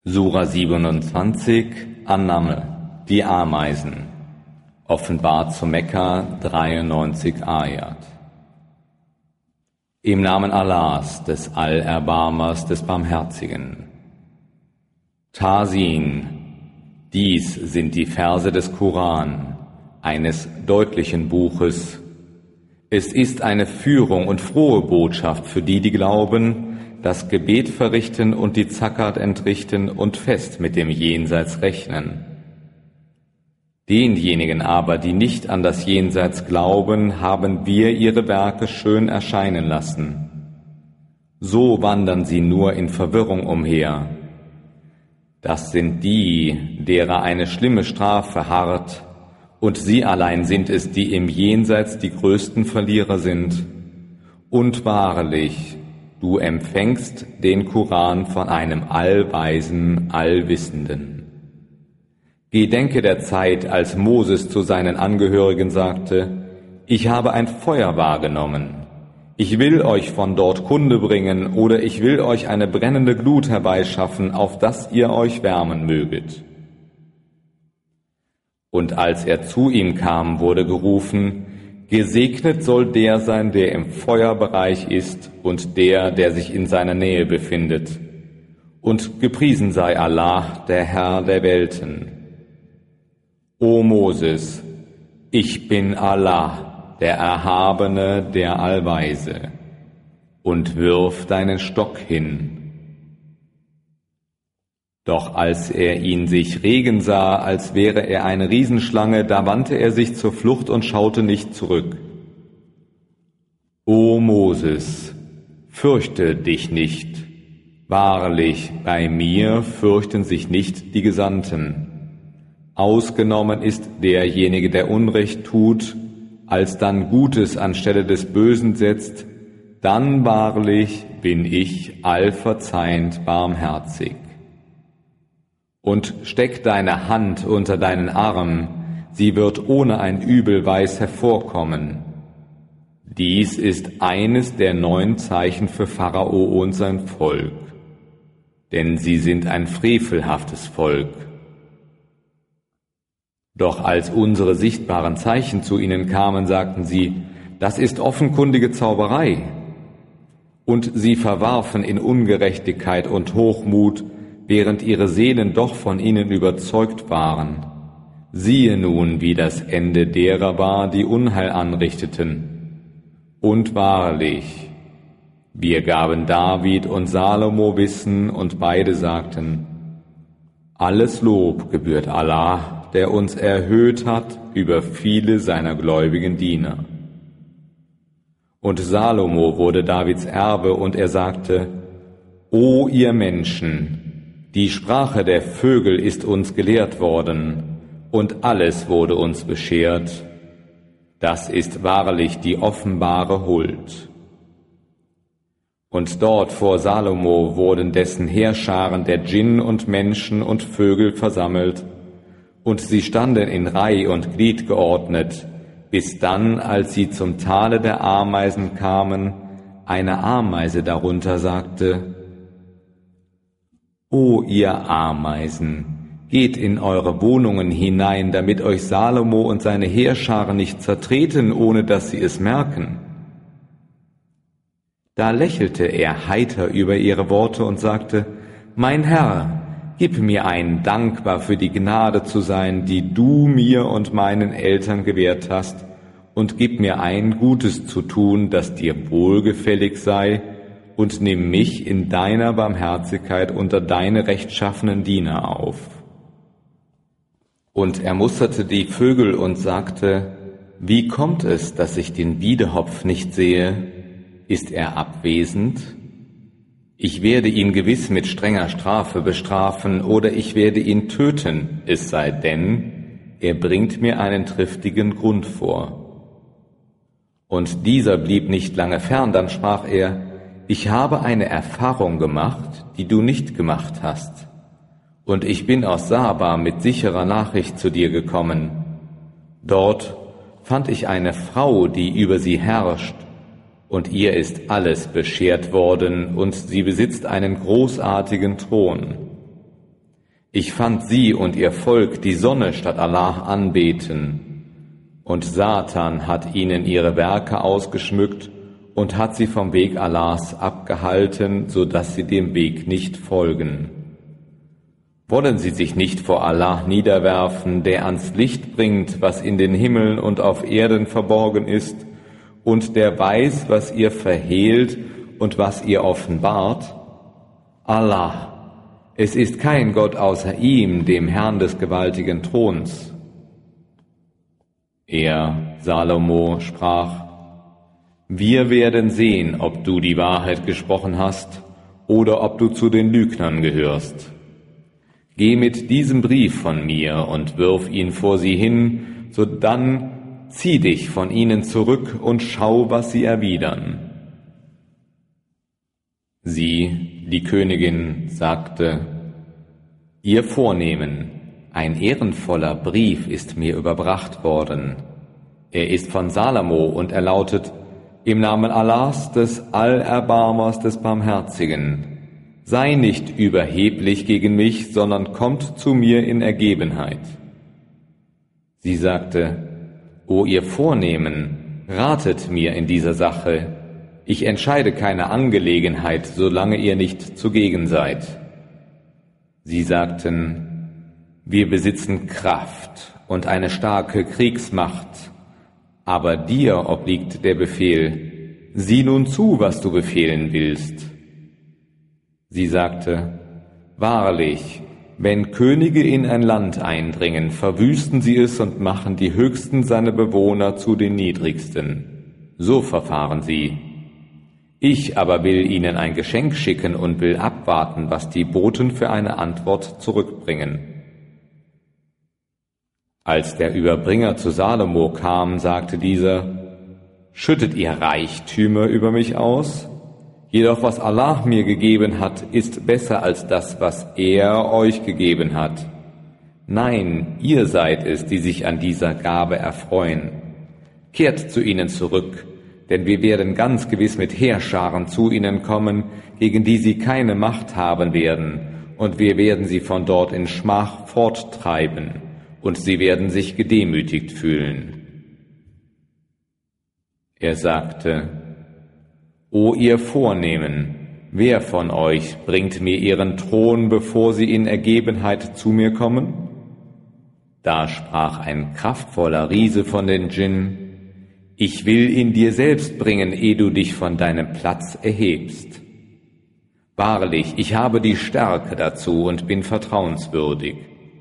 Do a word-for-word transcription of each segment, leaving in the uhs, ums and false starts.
Sura siebenundzwanzig, An-Naml, die Ameisen, offenbart zu Mekka, dreiundneunzig Ayat. Im Namen Allahs, des Allerbarmers, des Barmherzigen. Tasin, dies sind die Verse des Koran, eines deutlichen Buches. Es ist eine Führung und frohe Botschaft für die, die glauben, das Gebet verrichten und die Zakat entrichten und fest mit dem Jenseits rechnen. Denjenigen aber, die nicht an das Jenseits glauben, haben wir ihre Werke schön erscheinen lassen. So wandern sie nur in Verwirrung umher. Das sind die, derer eine schlimme Strafe harrt, und sie allein sind es, die im Jenseits die größten Verlierer sind. Und wahrlich, du empfängst den Koran von einem Allweisen, Allwissenden. Gedenke der Zeit, als Moses zu seinen Angehörigen sagte, ich habe ein Feuer wahrgenommen. Ich will euch von dort Kunde bringen oder ich will euch eine brennende Glut herbeischaffen, auf dass ihr euch wärmen möget. Und als er zu ihm kam, wurde gerufen, gesegnet soll der sein, der im Feuerbereich ist und der, der sich in seiner Nähe befindet. Und gepriesen sei Allah, der Herr der Welten. O Moses, ich bin Allah, der Erhabene, der Allweise, und wirf deinen Stock hin. Doch als er ihn sich regen sah, als wäre er eine Riesenschlange, da wandte er sich zur Flucht und schaute nicht zurück. O Moses, fürchte dich nicht. Wahrlich, bei mir fürchten sich nicht die Gesandten. Ausgenommen ist derjenige, der Unrecht tut, alsdann Gutes anstelle des Bösen setzt, dann wahrlich bin ich allverzeihend barmherzig. Und steck deine Hand unter deinen Arm, sie wird ohne ein Übel weiß hervorkommen. Dies ist eines der neun Zeichen für Pharao und sein Volk, denn sie sind ein frevelhaftes Volk. Doch als unsere sichtbaren Zeichen zu ihnen kamen, sagten sie, das ist offenkundige Zauberei. Und sie verwarfen in Ungerechtigkeit und Hochmut, während ihre Seelen doch von ihnen überzeugt waren. Siehe nun, wie das Ende derer war, die Unheil anrichteten. Und wahrlich, wir gaben David und Salomo Wissen, und beide sagten, alles Lob gebührt Allah, der uns erhöht hat über viele seiner gläubigen Diener. Und Salomo wurde Davids Erbe, und er sagte, O ihr Menschen, die Sprache der Vögel ist uns gelehrt worden, und alles wurde uns beschert. Das ist wahrlich die offenbare Huld. Und dort vor Salomo wurden dessen Heerscharen der Djinn und Menschen und Vögel versammelt, und sie standen in Reih und Glied geordnet, bis dann, als sie zum Tale der Ameisen kamen, eine Ameise darunter sagte, O ihr Ameisen, geht in eure Wohnungen hinein, damit euch Salomo und seine Heerscharen nicht zertreten, ohne dass sie es merken. Da lächelte er heiter über ihre Worte und sagte, mein Herr, gib mir ein, dankbar für die Gnade zu sein, die du mir und meinen Eltern gewährt hast, und gib mir ein, Gutes zu tun, das dir wohlgefällig sei, und nimm mich in deiner Barmherzigkeit unter deine rechtschaffenen Diener auf. Und er musterte die Vögel und sagte, wie kommt es, dass ich den Wiedehopf nicht sehe? Ist er abwesend? Ich werde ihn gewiss mit strenger Strafe bestrafen, oder ich werde ihn töten, es sei denn, er bringt mir einen triftigen Grund vor. Und dieser blieb nicht lange fern, dann sprach er, ich habe eine Erfahrung gemacht, die du nicht gemacht hast, und ich bin aus Saba mit sicherer Nachricht zu dir gekommen. Dort fand ich eine Frau, die über sie herrscht, und ihr ist alles beschert worden, und sie besitzt einen großartigen Thron. Ich fand sie und ihr Volk die Sonne statt Allah anbeten, und Satan hat ihnen ihre Werke ausgeschmückt und hat sie vom Weg Allahs abgehalten, so dass sie dem Weg nicht folgen. Wollen sie sich nicht vor Allah niederwerfen, der ans Licht bringt, was in den Himmeln und auf Erden verborgen ist, und der weiß, was ihr verhehlt und was ihr offenbart? Allah, es ist kein Gott außer ihm, dem Herrn des gewaltigen Throns. Er, Salomo, sprach: Wir werden sehen, ob du die Wahrheit gesprochen hast oder ob du zu den Lügnern gehörst. Geh mit diesem Brief von mir und wirf ihn vor sie hin, sodann zieh dich von ihnen zurück und schau, was sie erwidern. Sie, die Königin, sagte: Ihr Vornehmen, ein ehrenvoller Brief ist mir überbracht worden. Er ist von Salomo und er lautet: Im Namen Allahs, des Allerbarmers, des Barmherzigen. Sei nicht überheblich gegen mich, sondern kommt zu mir in Ergebenheit. Sie sagte: O ihr Vornehmen, ratet mir in dieser Sache. Ich entscheide keine Angelegenheit, solange ihr nicht zugegen seid. Sie sagten: Wir besitzen Kraft und eine starke Kriegsmacht, aber dir obliegt der Befehl. Sieh nun zu, was du befehlen willst. Sie sagte: Wahrlich, wenn Könige in ein Land eindringen, verwüsten sie es und machen die Höchsten seiner Bewohner zu den Niedrigsten. So verfahren sie. Ich aber will ihnen ein Geschenk schicken und will abwarten, was die Boten für eine Antwort zurückbringen. Als der Überbringer zu Salomo kam, sagte dieser: Schüttet ihr Reichtümer über mich aus? Jedoch was Allah mir gegeben hat, ist besser als das, was er euch gegeben hat. Nein, ihr seid es, die sich an dieser Gabe erfreuen. Kehrt zu ihnen zurück, denn wir werden ganz gewiss mit Heerscharen zu ihnen kommen, gegen die sie keine Macht haben werden, und wir werden sie von dort in Schmach forttreiben, und sie werden sich gedemütigt fühlen. Er sagte: O ihr Vornehmen, wer von euch bringt mir ihren Thron, bevor sie in Ergebenheit zu mir kommen? Da sprach ein kraftvoller Riese von den Djinn: Ich will ihn dir selbst bringen, ehe du dich von deinem Platz erhebst. Wahrlich, ich habe die Stärke dazu und bin vertrauenswürdig.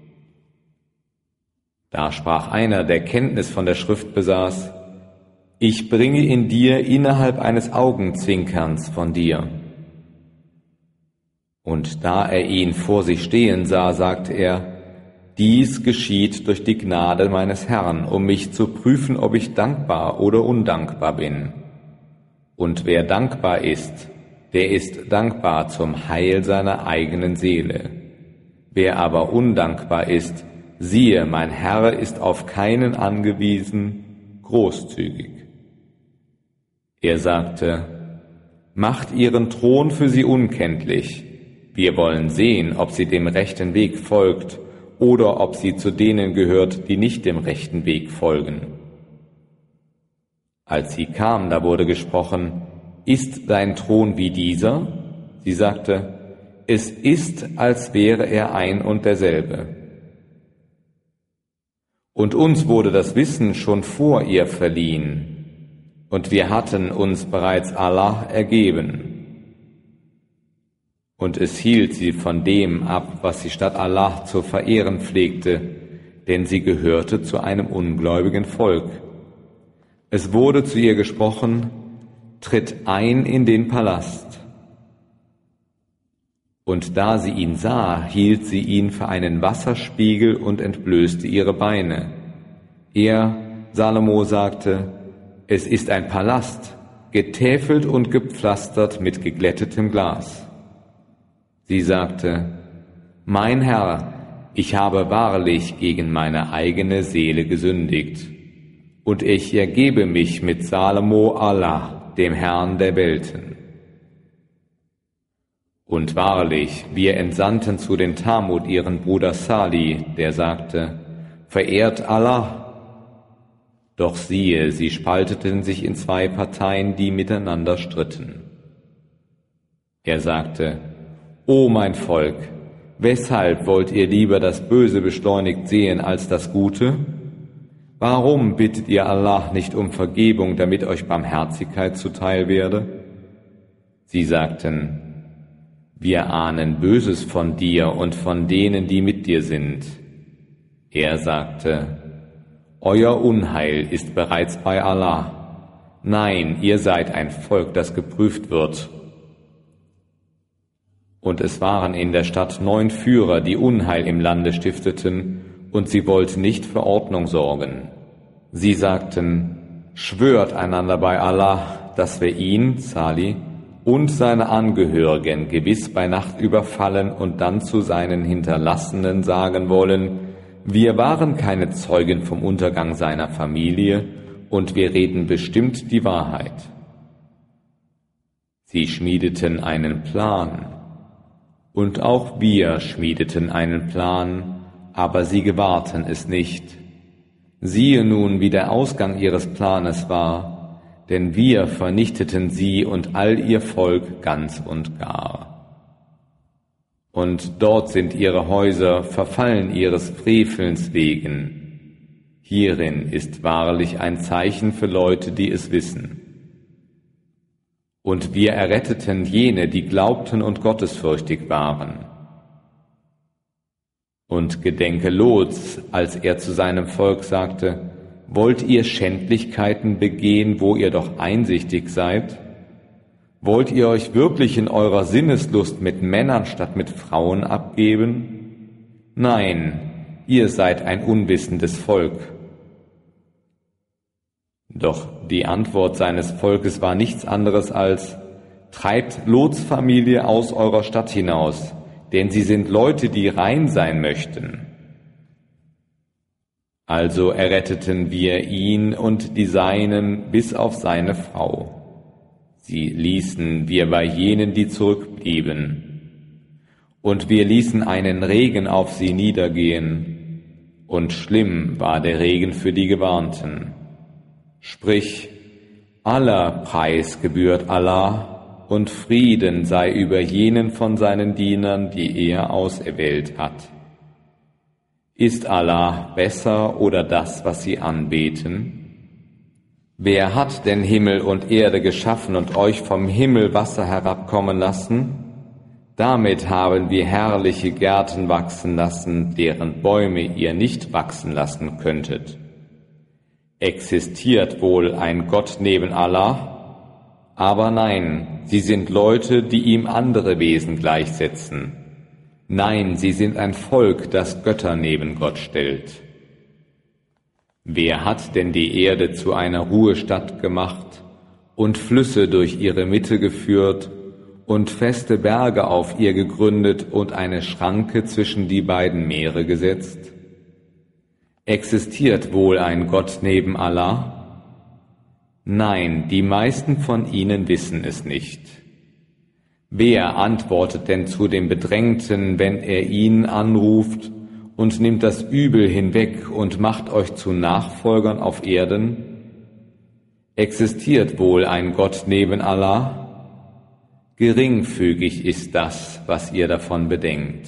Da sprach einer, der Kenntnis von der Schrift besaß: Ich bringe ihn dir innerhalb eines Augenzwinkerns von dir. Und da er ihn vor sich stehen sah, sagte er: Dies geschieht durch die Gnade meines Herrn, um mich zu prüfen, ob ich dankbar oder undankbar bin. Und wer dankbar ist, der ist dankbar zum Heil seiner eigenen Seele. Wer aber undankbar ist, siehe, mein Herr ist auf keinen angewiesen, großzügig. Er sagte: Macht ihren Thron für sie unkenntlich. Wir wollen sehen, ob sie dem rechten Weg folgt oder ob sie zu denen gehört, die nicht dem rechten Weg folgen. Als sie kam, da wurde gesprochen: Ist dein Thron wie dieser? Sie sagte: Es ist, als wäre er ein und derselbe. Und uns wurde das Wissen schon vor ihr verliehen, und wir hatten uns bereits Allah ergeben. Und es hielt sie von dem ab, was sie statt Allah zu verehren pflegte, denn sie gehörte zu einem ungläubigen Volk. Es wurde zu ihr gesprochen: Tritt ein in den Palast. Und da sie ihn sah, hielt sie ihn für einen Wasserspiegel und entblößte ihre Beine. Er, Salomo, sagte: Es ist ein Palast, getäfelt und gepflastert mit geglättetem Glas. Sie sagte: Mein Herr, ich habe wahrlich gegen meine eigene Seele gesündigt, und ich ergebe mich mit Salomo Allah, dem Herrn der Welten. Und wahrlich, wir entsandten zu den Tamud ihren Bruder Salih, der sagte, verehrt Allah. Doch siehe, sie spalteten sich in zwei Parteien, die miteinander stritten. Er sagte, O mein Volk, weshalb wollt ihr lieber das Böse beschleunigt sehen als das Gute? Warum bittet ihr Allah nicht um Vergebung, damit euch Barmherzigkeit zuteil werde? Sie sagten, wir ahnen Böses von dir und von denen, die mit dir sind. Er sagte, euer Unheil ist bereits bei Allah. Nein, ihr seid ein Volk, das geprüft wird. Und es waren in der Stadt neun Führer, die Unheil im Lande stifteten, und sie wollten nicht für Ordnung sorgen. Sie sagten, schwört einander bei Allah, dass wir ihn, Salih, und seine Angehörigen gewiss bei Nacht überfallen und dann zu seinen Hinterlassenen sagen wollen, wir waren keine Zeugen vom Untergang seiner Familie und wir reden bestimmt die Wahrheit. Sie schmiedeten einen Plan und auch wir schmiedeten einen Plan, aber sie gewahrten es nicht. Siehe nun, wie der Ausgang ihres Planes war, denn wir vernichteten sie und all ihr Volk ganz und gar. Und dort sind ihre Häuser verfallen ihres Frevelns wegen. Hierin ist wahrlich ein Zeichen für Leute, die es wissen. Und wir erretteten jene, die glaubten und gottesfürchtig waren. Und gedenke Lots, als er zu seinem Volk sagte, wollt ihr Schändlichkeiten begehen, wo ihr doch einsichtig seid? Wollt ihr euch wirklich in eurer Sinneslust mit Männern statt mit Frauen abgeben? Nein, ihr seid ein unwissendes Volk. Doch die Antwort seines Volkes war nichts anderes als, treibt Lots Familie aus eurer Stadt hinaus, denn sie sind Leute, die rein sein möchten. Also erretteten wir ihn und die Seinen bis auf seine Frau. Sie ließen wir bei jenen, die zurückblieben. Und wir ließen einen Regen auf sie niedergehen. Und schlimm war der Regen für die Gewarnten. Sprich, aller Preis gebührt Allah und Frieden sei über jenen von seinen Dienern, die er auserwählt hat. Ist Allah besser oder das, was sie anbeten? Wer hat denn Himmel und Erde geschaffen und euch vom Himmel Wasser herabkommen lassen? Damit haben wir herrliche Gärten wachsen lassen, deren Bäume ihr nicht wachsen lassen könntet. Existiert wohl ein Gott neben Allah? Aber nein, sie sind Leute, die ihm andere Wesen gleichsetzen. Nein, sie sind ein Volk, das Götter neben Gott stellt. Wer hat denn die Erde zu einer Ruhestadt gemacht und Flüsse durch ihre Mitte geführt und feste Berge auf ihr gegründet und eine Schranke zwischen die beiden Meere gesetzt? Existiert wohl ein Gott neben Allah? Nein, die meisten von ihnen wissen es nicht. Wer antwortet denn zu dem Bedrängten, wenn er ihn anruft, und nimmt das Übel hinweg und macht euch zu Nachfolgern auf Erden? Existiert wohl ein Gott neben Allah? Geringfügig ist das, was ihr davon bedenkt.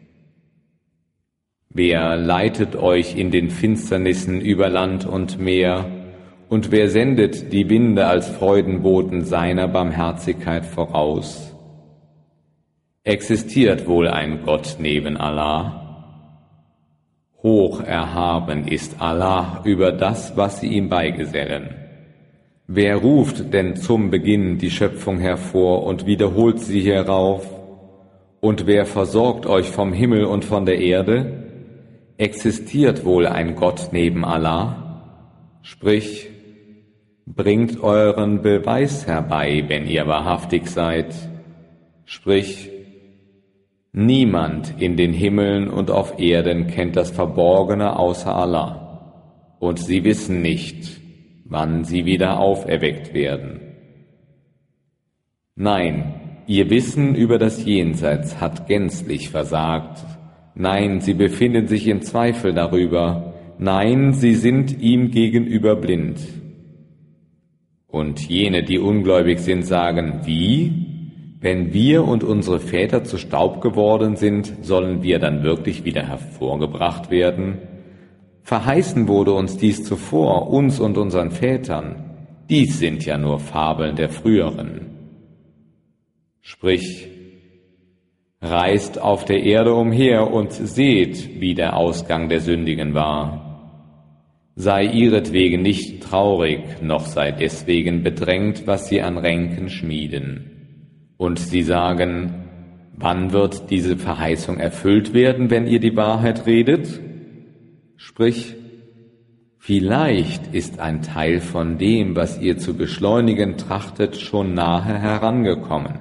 Wer leitet euch in den Finsternissen über Land und Meer, und wer sendet die Winde als Freudenboten seiner Barmherzigkeit voraus? Existiert wohl ein Gott neben Allah? Hoch erhaben ist Allah über das, was sie ihm beigesellen. Wer ruft denn zum Beginn die Schöpfung hervor und wiederholt sie hierauf? Und wer versorgt euch vom Himmel und von der Erde? Existiert wohl ein Gott neben Allah? Sprich, bringt euren Beweis herbei, wenn ihr wahrhaftig seid. Sprich, niemand in den Himmeln und auf Erden kennt das Verborgene außer Allah, und sie wissen nicht, wann sie wieder auferweckt werden. Nein, ihr Wissen über das Jenseits hat gänzlich versagt. Nein, sie befinden sich im Zweifel darüber. Nein, sie sind ihm gegenüber blind. Und jene, die ungläubig sind, sagen, wie? Wenn wir und unsere Väter zu Staub geworden sind, sollen wir dann wirklich wieder hervorgebracht werden? Verheißen wurde uns dies zuvor, uns und unseren Vätern. Dies sind ja nur Fabeln der früheren. Sprich, reist auf der Erde umher und seht, wie der Ausgang der Sündigen war. Sei ihretwegen nicht traurig, noch sei deswegen bedrängt, was sie an Ränken schmieden. Und sie sagen, wann wird diese Verheißung erfüllt werden, wenn ihr die Wahrheit redet? Sprich, vielleicht ist ein Teil von dem, was ihr zu beschleunigen trachtet, schon nahe herangekommen.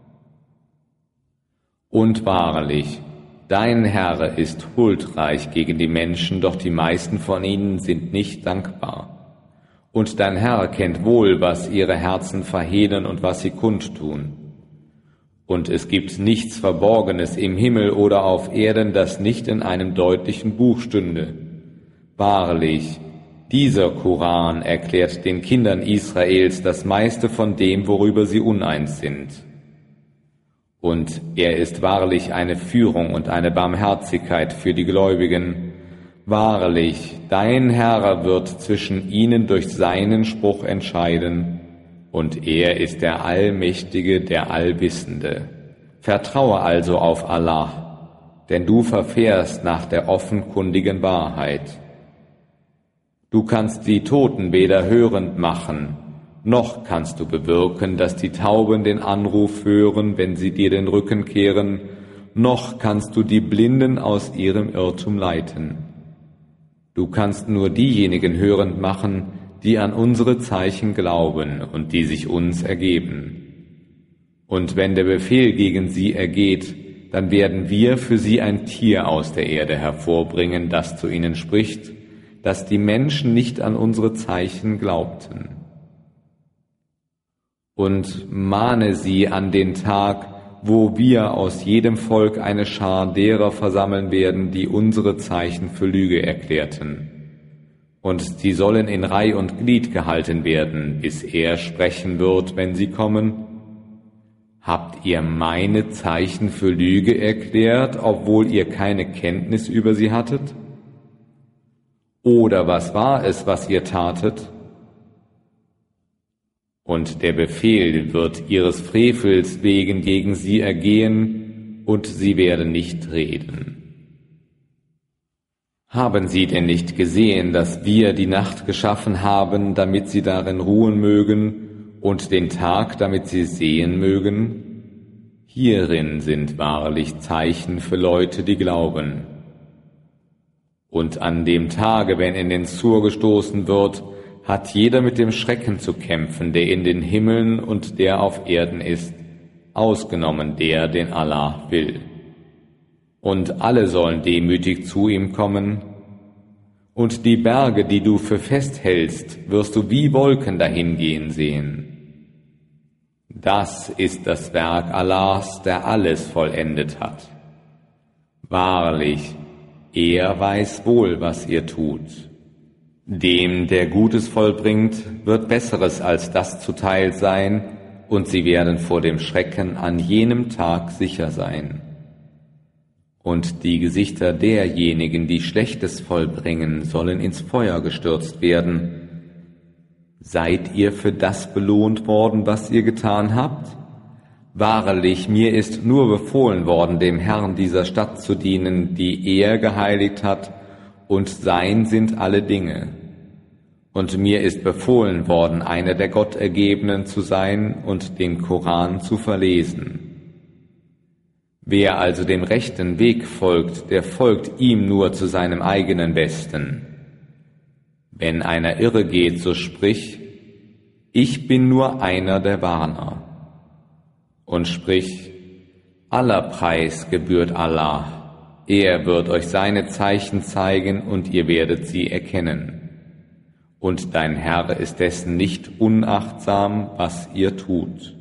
Und wahrlich, dein Herr ist huldreich gegen die Menschen, doch die meisten von ihnen sind nicht dankbar. Und dein Herr kennt wohl, was ihre Herzen verhehlen und was sie kundtun. Und es gibt nichts Verborgenes im Himmel oder auf Erden, das nicht in einem deutlichen Buch stünde. Wahrlich, dieser Koran erklärt den Kindern Israels das meiste von dem, worüber sie uneins sind. Und er ist wahrlich eine Führung und eine Barmherzigkeit für die Gläubigen. Wahrlich, dein Herr wird zwischen ihnen durch seinen Spruch entscheiden, und er ist der Allmächtige, der Allwissende. Vertraue also auf Allah, denn du verfährst nach der offenkundigen Wahrheit. Du kannst die Toten weder hörend machen, noch kannst du bewirken, dass die Tauben den Anruf hören, wenn sie dir den Rücken kehren, noch kannst du die Blinden aus ihrem Irrtum leiten. Du kannst nur diejenigen hörend machen, die an unsere Zeichen glauben und die sich uns ergeben. Und wenn der Befehl gegen sie ergeht, dann werden wir für sie ein Tier aus der Erde hervorbringen, das zu ihnen spricht, dass die Menschen nicht an unsere Zeichen glaubten. Und mahne sie an den Tag, wo wir aus jedem Volk eine Schar derer versammeln werden, die unsere Zeichen für Lüge erklärten. Und sie sollen in Reih und Glied gehalten werden, bis er sprechen wird, wenn sie kommen. Habt ihr meine Zeichen für Lüge erklärt, obwohl ihr keine Kenntnis über sie hattet? Oder was war es, was ihr tatet? Und der Befehl wird ihres Frevels wegen gegen sie ergehen, und sie werden nicht reden. Haben sie denn nicht gesehen, dass wir die Nacht geschaffen haben, damit sie darin ruhen mögen, und den Tag, damit sie sehen mögen? Hierin sind wahrlich Zeichen für Leute, die glauben. Und an dem Tage, wenn in den Sur gestoßen wird, hat jeder mit dem Schrecken zu kämpfen, der in den Himmeln und der auf Erden ist, ausgenommen der, den Allah will. Und alle sollen demütig zu ihm kommen. Und die Berge, die du für fest hältst, wirst du wie Wolken dahingehen sehen. Das ist das Werk Allahs, der alles vollendet hat. Wahrlich, er weiß wohl, was ihr tut. Dem, der Gutes vollbringt, wird Besseres als das zuteil sein, und sie werden vor dem Schrecken an jenem Tag sicher sein. Und die Gesichter derjenigen, die Schlechtes vollbringen, sollen ins Feuer gestürzt werden. Seid ihr für das belohnt worden, was ihr getan habt? Wahrlich, mir ist nur befohlen worden, dem Herrn dieser Stadt zu dienen, die er geheiligt hat, und sein sind alle Dinge. Und mir ist befohlen worden, einer der Gottergebenen zu sein und den Koran zu verlesen. Wer also dem rechten Weg folgt, der folgt ihm nur zu seinem eigenen Besten. Wenn einer irre geht, so sprich, ich bin nur einer der Warner. Und sprich, aller Preis gebührt Allah. Er wird euch seine Zeichen zeigen und ihr werdet sie erkennen. Und dein Herr ist dessen nicht unachtsam, was ihr tut.